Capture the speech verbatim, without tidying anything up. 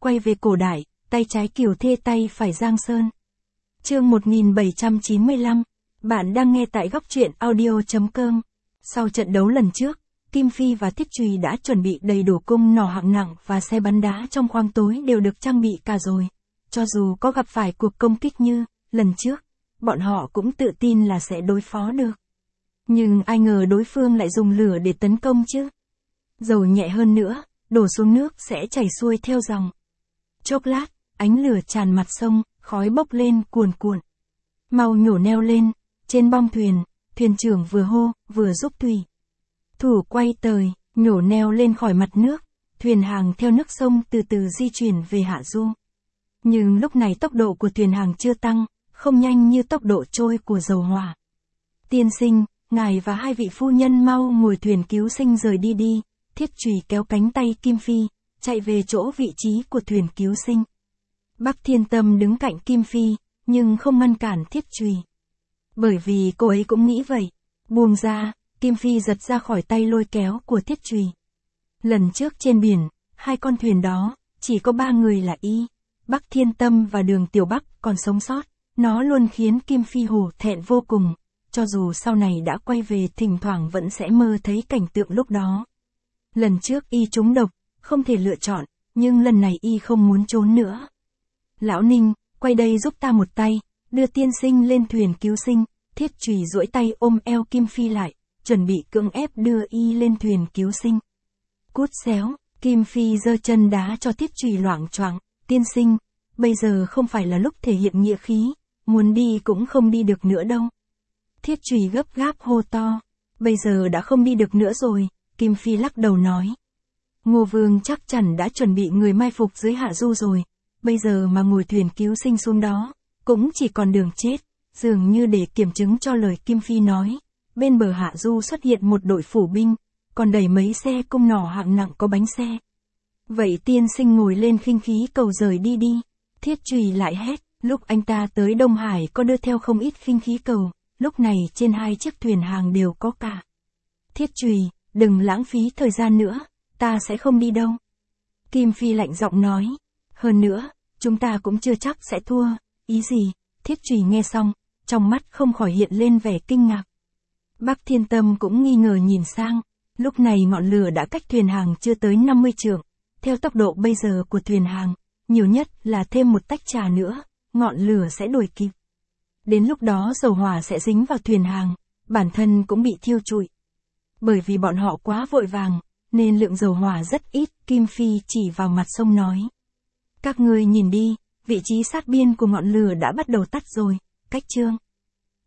quay về cổ đại, tay trái Kiều Thê tay phải Giang Sơn. Chương một nghìn bảy trăm chín mươi lăm, bạn đang nghe tại góc truyện audio chấm com. Sau trận đấu lần trước, Kim Phi và Thiết Chùy đã chuẩn bị đầy đủ cung nỏ hạng nặng và xe bắn đá trong khoang tối đều được trang bị cả rồi. Cho dù có gặp phải cuộc công kích như lần trước, bọn họ cũng tự tin là sẽ đối phó được. Nhưng ai ngờ đối phương lại dùng lửa để tấn công chứ. Dầu nhẹ hơn nữa, đổ xuống nước sẽ chảy xuôi theo dòng. Chốc lát, ánh lửa tràn mặt sông, khói bốc lên cuồn cuộn. Mau nhổ neo lên, trên bong thuyền, thuyền trưởng vừa hô, vừa giúp thủy thủ quay tời, nhổ neo lên khỏi mặt nước, thuyền hàng theo nước sông từ từ di chuyển về hạ du. Nhưng lúc này tốc độ của thuyền hàng chưa tăng, không nhanh như tốc độ trôi của dầu hỏa. Tiên sinh, ngài và hai vị phu nhân mau ngồi thuyền cứu sinh rời đi đi. Thiết Chùy kéo cánh tay Kim Phi, chạy về chỗ vị trí của thuyền cứu sinh. Bắc Thiên Tâm đứng cạnh Kim Phi, nhưng không ngăn cản Thiết Chùy. Bởi vì cô ấy cũng nghĩ vậy. Buông ra, Kim Phi giật ra khỏi tay lôi kéo của Thiết Chùy. Lần trước trên biển, hai con thuyền đó, chỉ có ba người là y, Bắc Thiên Tâm và Đường Tiểu Bắc còn sống sót. Nó luôn khiến Kim Phi hổ thẹn vô cùng, cho dù sau này đã quay về thỉnh thoảng vẫn sẽ mơ thấy cảnh tượng lúc đó. Lần trước y trúng độc, không thể lựa chọn, nhưng lần này y không muốn trốn nữa. Lão Ninh, quay đây giúp ta một tay, đưa tiên sinh lên thuyền cứu sinh. Thiết Chùy duỗi tay ôm eo Kim Phi lại, chuẩn bị cưỡng ép đưa y lên thuyền cứu sinh. Cút xéo, Kim Phi giơ chân đá cho Thiết Chùy loạng choạng. Tiên sinh, bây giờ không phải là lúc thể hiện nghĩa khí, muốn đi cũng không đi được nữa đâu. Thiết Chùy gấp gáp hô to, bây giờ đã không đi được nữa rồi. Kim Phi lắc đầu nói, Ngô Vương chắc chắn đã chuẩn bị người mai phục dưới hạ du rồi, bây giờ mà ngồi thuyền cứu sinh xuống đó, cũng chỉ còn đường chết. Dường như để kiểm chứng cho lời Kim Phi nói, bên bờ hạ du xuất hiện một đội phủ binh, còn đẩy mấy xe cung nỏ hạng nặng có bánh xe. Vậy tiên sinh ngồi lên khinh khí cầu rời đi đi. Thiết Chùy lại hét, lúc anh ta tới Đông Hải có đưa theo không ít khinh khí cầu, lúc này trên hai chiếc thuyền hàng đều có cả. Thiết Chùy, đừng lãng phí thời gian nữa, ta sẽ không đi đâu. Kim Phi lạnh giọng nói, hơn nữa, chúng ta cũng chưa chắc sẽ thua. Ý gì? Thiết Chùy nghe xong, trong mắt không khỏi hiện lên vẻ kinh ngạc. Bắc Thiên Tâm cũng nghi ngờ nhìn sang, lúc này ngọn lửa đã cách thuyền hàng chưa tới năm mươi trượng, theo tốc độ bây giờ của thuyền hàng, nhiều nhất là thêm một tách trà nữa, ngọn lửa sẽ đuổi kịp. Đến lúc đó dầu hỏa sẽ dính vào thuyền hàng, bản thân cũng bị thiêu trụi. Bởi vì bọn họ quá vội vàng, nên lượng dầu hỏa rất ít. Kim Phi chỉ vào mặt sông nói, các ngươi nhìn đi, vị trí sát biên của ngọn lửa đã bắt đầu tắt rồi, cách trương